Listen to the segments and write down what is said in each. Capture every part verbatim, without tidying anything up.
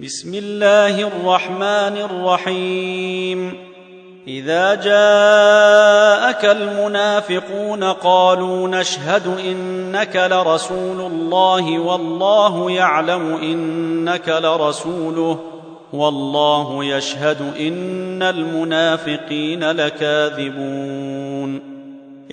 بسم الله الرحمن الرحيم إذا جاءك المنافقون قالوا نشهد إنك لرسول الله والله يعلم إنك لرسوله والله يشهد إن المنافقين لكاذبون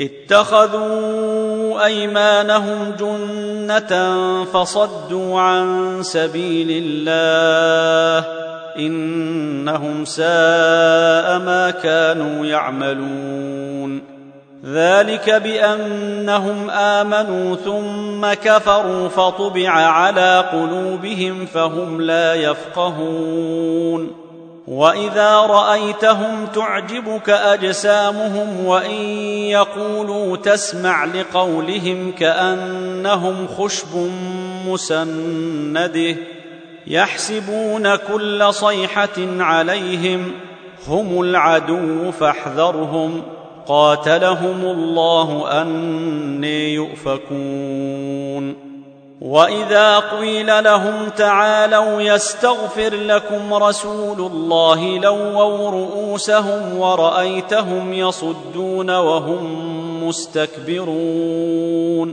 اتخذوا أيمانهم جنة فصدوا عن سبيل الله إنهم ساء ما كانوا يعملون ذلك بأنهم آمنوا ثم كفروا فطبع على قلوبهم فهم لا يفقهون وإذا رأيتهم تعجبك أجسامهم وإن يقولوا تسمع لقولهم كأنهم خشب مسنده يحسبون كل صيحة عليهم هم العدو فاحذرهم قاتلهم الله أني يؤفكون وإذا قيل لهم تعالوا يستغفر لكم رسول الله لووا رؤوسهم ورأيتهم يصدون وهم مستكبرون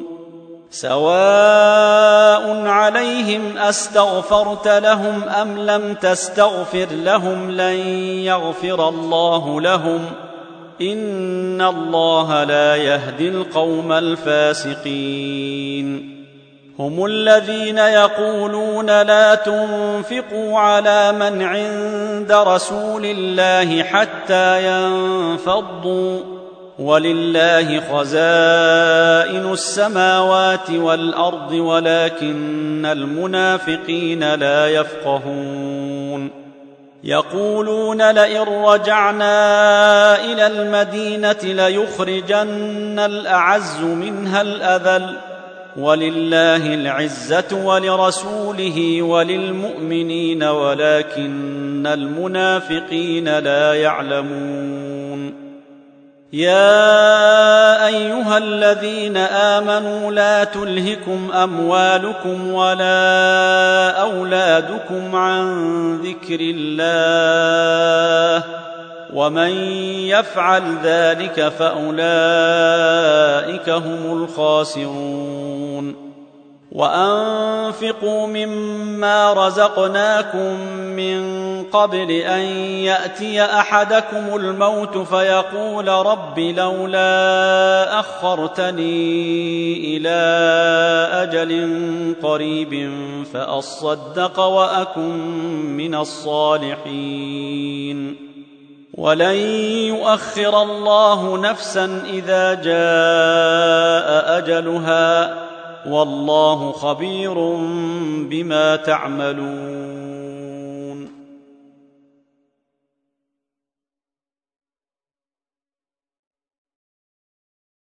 سواء عليهم أستغفرت لهم أم لم تستغفر لهم لن يغفر الله لهم إن الله لا يهدي القوم الفاسقين هم الذين يقولون لا تنفقوا على من عند رسول الله حتى ينفضوا ولله خزائن السماوات والأرض ولكن المنافقين لا يفقهون يقولون لئن رجعنا إلى المدينة ليخرجن الأعز منها الأذل ولله العزة ولرسوله وللمؤمنين ولكن المنافقين لا يعلمون يا أيها الذين آمنوا لا تلهكم أموالكم ولا أولادكم عن ذكر الله ومن يفعل ذلك فأولئك هم الخاسرون وأنفقوا مما رزقناكم من قبل أن يأتي أحدكم الموت فيقول رب لولا أخرتني إلى أجل قريب فأصدق وأكن من الصالحين ولن يؤخر الله نفسا إذا جاء أجلها والله خبير بما تعملون